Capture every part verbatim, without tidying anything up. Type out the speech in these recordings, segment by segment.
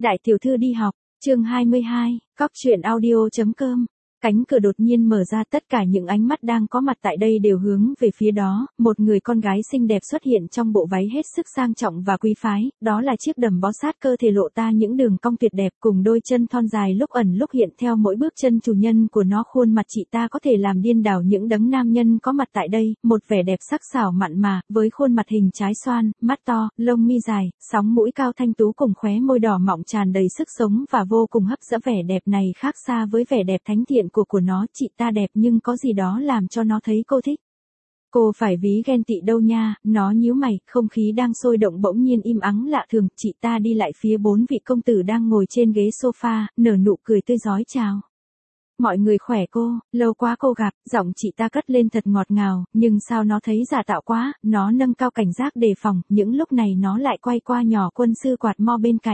Đại tiểu thư đi học, chương hai mươi hai, cóc truyện audio chấm com. Cánh cửa đột nhiên mở ra, tất cả những ánh mắt đang có mặt tại đây đều hướng về phía đó, một người con gái xinh đẹp xuất hiện trong bộ váy hết sức sang trọng và quý phái, đó là chiếc đầm bó sát cơ thể lộ ta những đường cong tuyệt đẹp cùng đôi chân thon dài lúc ẩn lúc hiện theo mỗi bước chân chủ nhân của nó. Khuôn mặt chị ta có thể làm điên đảo những đấng nam nhân có mặt tại đây, một vẻ đẹp sắc sảo mặn mà, với khuôn mặt hình trái xoan, mắt to, lông mi dài, sóng mũi cao thanh tú cùng khóe môi đỏ mọng tràn đầy sức sống và vô cùng hấp dẫn. Vẻ đẹp này khác xa với vẻ đẹp thánh thiện của của nó, chị ta đẹp nhưng có gì đó làm cho nó thấy cô thích. Cô phải ví ghen tị đâu nha, nó nhíu mày, không khí đang sôi động bỗng nhiên im ắng lạ thường, chị ta đi lại phía bốn vị công tử đang ngồi trên ghế sofa, nở nụ cười tươi rói chào. Mọi người khỏe cô, lâu quá cô gặp, giọng chị ta cất lên thật ngọt ngào, nhưng sao nó thấy giả tạo quá, nó nâng cao cảnh giác đề phòng, những lúc này nó lại quay qua nhỏ quân sư quạt mo bên cạnh.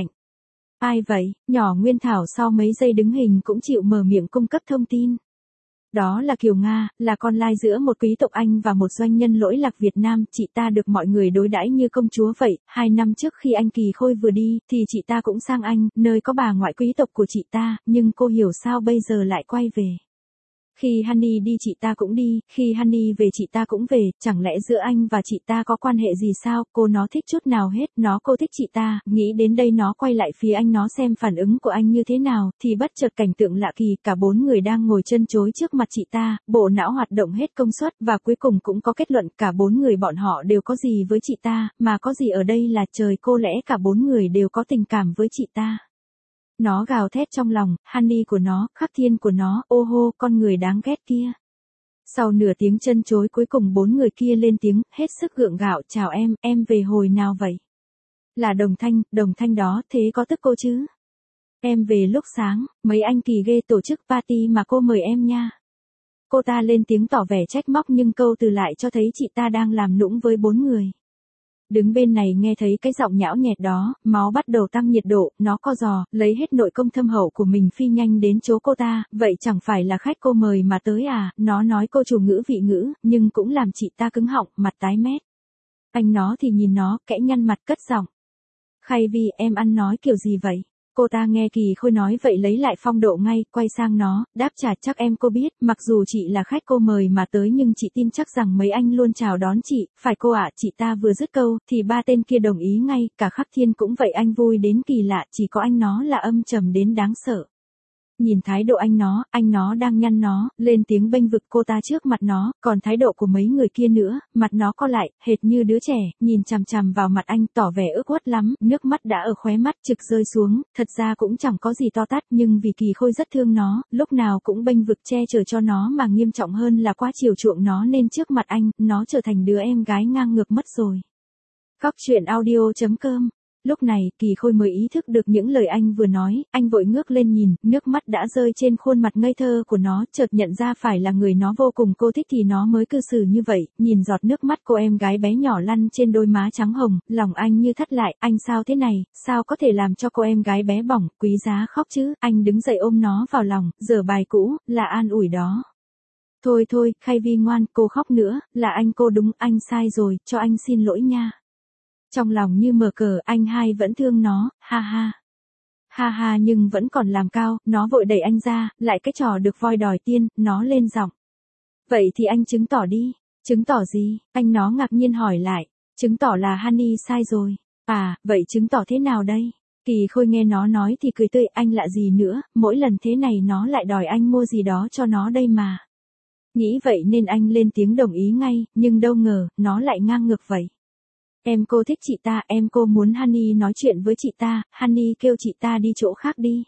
Ai vậy? Nhỏ Nguyên Thảo sau mấy giây đứng hình cũng chịu mở miệng cung cấp thông tin. Đó là Kiều Nga, là con lai giữa một quý tộc Anh và một doanh nhân lỗi lạc Việt Nam, chị ta được mọi người đối đãi như công chúa vậy, hai năm trước khi anh Kỳ Khôi vừa đi, thì chị ta cũng sang Anh, nơi có bà ngoại quý tộc của chị ta, nhưng cô hiểu sao bây giờ lại quay về. Khi Honey đi chị ta cũng đi, khi Honey về chị ta cũng về, chẳng lẽ giữa anh và chị ta có quan hệ gì sao, cô nó thích chút nào hết, nó cô thích chị ta, nghĩ đến đây nó quay lại phía anh nó xem phản ứng của anh như thế nào, thì bất chợt cảnh tượng lạ kỳ, cả bốn người đang ngồi chân chối trước mặt chị ta, bộ não hoạt động hết công suất, và cuối cùng cũng có kết luận, cả bốn người bọn họ đều có gì với chị ta, mà có gì ở đây là trời, cô lẽ cả bốn người đều có tình cảm với chị ta. Nó gào thét trong lòng, Honey của nó, khắc thiên của nó, ô hô, con người đáng ghét kia. Sau nửa tiếng chân chối cuối cùng bốn người kia lên tiếng, hết sức gượng gạo, chào em, em về hồi nào vậy? Là Đồng Thanh, Đồng Thanh đó, thế có tức cô chứ? Em về lúc sáng, mấy anh Kỳ ghê tổ chức party mà cô mời em nha. Cô ta lên tiếng tỏ vẻ trách móc nhưng câu từ lại cho thấy chị ta đang làm nũng với bốn người. Đứng bên này nghe thấy cái giọng nhão nhẹt đó, máu bắt đầu tăng nhiệt độ, nó co giò, lấy hết nội công thâm hậu của mình phi nhanh đến chỗ cô ta, vậy chẳng phải là khách cô mời mà tới à, nó nói cô chủ ngữ vị ngữ, nhưng cũng làm chị ta cứng họng, mặt tái mét. Anh nó thì nhìn nó, kẽ nhăn mặt cất giọng. Khay Vi, em ăn nói kiểu gì vậy? Cô ta nghe Kỳ Khôi nói vậy lấy lại phong độ ngay, quay sang nó, đáp trả chắc em cô biết, mặc dù chị là khách cô mời mà tới nhưng chị tin chắc rằng mấy anh luôn chào đón chị, phải cô ạ, chị ta vừa dứt câu, thì ba tên kia đồng ý ngay, cả Khắc Thiên cũng vậy, anh vui đến kỳ lạ, chỉ có anh nó là âm trầm đến đáng sợ. Nhìn thái độ anh nó, anh nó đang nhăn nó, lên tiếng bênh vực cô ta trước mặt nó, còn thái độ của mấy người kia nữa, mặt nó co lại, hệt như đứa trẻ, nhìn chằm chằm vào mặt anh, tỏ vẻ ức uất lắm, nước mắt đã ở khóe mắt trực rơi xuống, thật ra cũng chẳng có gì to tát nhưng vì Kỳ Khôi rất thương nó, lúc nào cũng bênh vực che chở cho nó mà nghiêm trọng hơn là quá chiều chuộng nó nên trước mặt anh, nó trở thành đứa em gái ngang ngược mất rồi. Cóc truyện audio chấm com. Lúc này, Kỳ Khôi mới ý thức được những lời anh vừa nói, anh vội ngước lên nhìn, nước mắt đã rơi trên khuôn mặt ngây thơ của nó, chợt nhận ra phải là người nó vô cùng cô thích thì nó mới cư xử như vậy, nhìn giọt nước mắt cô em gái bé nhỏ lăn trên đôi má trắng hồng, lòng anh như thắt lại, anh sao thế này, sao có thể làm cho cô em gái bé bỏng, quý giá khóc chứ, anh đứng dậy ôm nó vào lòng, dở bài cũ, là an ủi đó. Thôi thôi, Khay Vi ngoan, cô khóc nữa, là anh cô đúng, anh sai rồi, cho anh xin lỗi nha. Trong lòng như mở cờ, anh hai vẫn thương nó, ha ha. Ha ha nhưng vẫn còn làm cao, nó vội đẩy anh ra, lại cái trò được voi đòi tiên, nó lên giọng. Vậy thì anh chứng tỏ đi, chứng tỏ gì, anh nó ngạc nhiên hỏi lại, chứng tỏ là Honey sai rồi, à, vậy chứng tỏ thế nào đây? Kỳ Khôi nghe nó nói thì cười tươi, anh lạ gì nữa, mỗi lần thế này nó lại đòi anh mua gì đó cho nó đây mà. Nghĩ vậy nên anh lên tiếng đồng ý ngay, nhưng đâu ngờ, nó lại ngang ngược vậy. Em cô thích chị ta, em cô muốn Honey nói chuyện với chị ta, Honey kêu chị ta đi chỗ khác đi.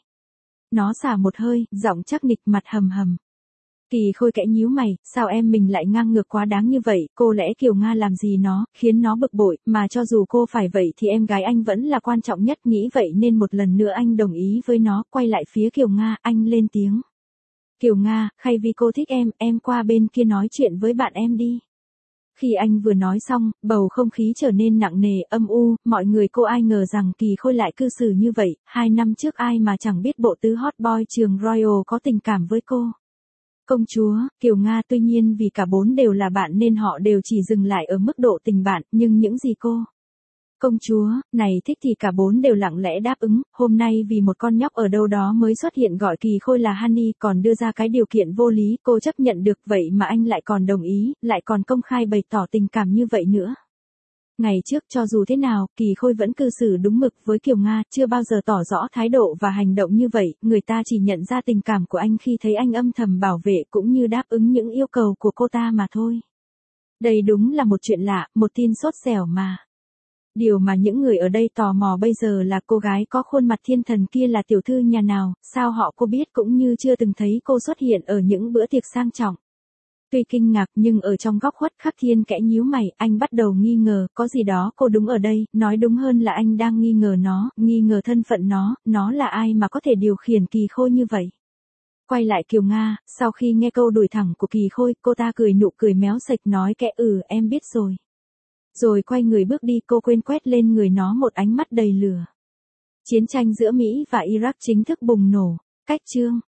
Nó xả một hơi, giọng chắc nịch mặt hầm hầm. Kỳ Khôi kẽ nhíu mày, sao em mình lại ngang ngược quá đáng như vậy, cô lẽ Kiều Nga làm gì nó, khiến nó bực bội, mà cho dù cô phải vậy thì em gái anh vẫn là quan trọng nhất, nghĩ vậy nên một lần nữa anh đồng ý với nó, quay lại phía Kiều Nga, anh lên tiếng. Kiều Nga, Khay Vi cô thích em, em qua bên kia nói chuyện với bạn em đi. Khi anh vừa nói xong, bầu không khí trở nên nặng nề, âm u, mọi người cô ai ngờ rằng Kỳ Khôi lại cư xử như vậy, hai năm trước ai mà chẳng biết bộ tứ hot boy trường Royal có tình cảm với cô. Công chúa, Kiều Nga tuy nhiên vì cả bốn đều là bạn nên họ đều chỉ dừng lại ở mức độ tình bạn, nhưng những gì cô Công chúa, này thích thì cả bốn đều lặng lẽ đáp ứng, hôm nay vì một con nhóc ở đâu đó mới xuất hiện gọi Kỳ Khôi là Honey còn đưa ra cái điều kiện vô lý cô chấp nhận được vậy mà anh lại còn đồng ý, lại còn công khai bày tỏ tình cảm như vậy nữa. Ngày trước cho dù thế nào, Kỳ Khôi vẫn cư xử đúng mực với Kiều Nga, chưa bao giờ tỏ rõ thái độ và hành động như vậy, người ta chỉ nhận ra tình cảm của anh khi thấy anh âm thầm bảo vệ cũng như đáp ứng những yêu cầu của cô ta mà thôi. Đây đúng là một chuyện lạ, một tin sốt dẻo mà. Điều mà những người ở đây tò mò bây giờ là cô gái có khuôn mặt thiên thần kia là tiểu thư nhà nào, sao họ cô biết cũng như chưa từng thấy cô xuất hiện ở những bữa tiệc sang trọng. Tuy kinh ngạc nhưng ở trong góc khuất Khắc Thiên kẽ nhíu mày, anh bắt đầu nghi ngờ, có gì đó cô đúng ở đây, nói đúng hơn là anh đang nghi ngờ nó, nghi ngờ thân phận nó, nó là ai mà có thể điều khiển Kỳ Khôi như vậy. Quay lại Kiều Nga, sau khi nghe câu đuổi thẳng của Kỳ Khôi, cô ta cười nụ cười méo sạch nói kẽ ừ em biết rồi. Rồi quay người bước đi cô quên quét lên người nó một ánh mắt đầy lửa. Chiến tranh giữa Mỹ và Iraq chính thức bùng nổ. Cách chương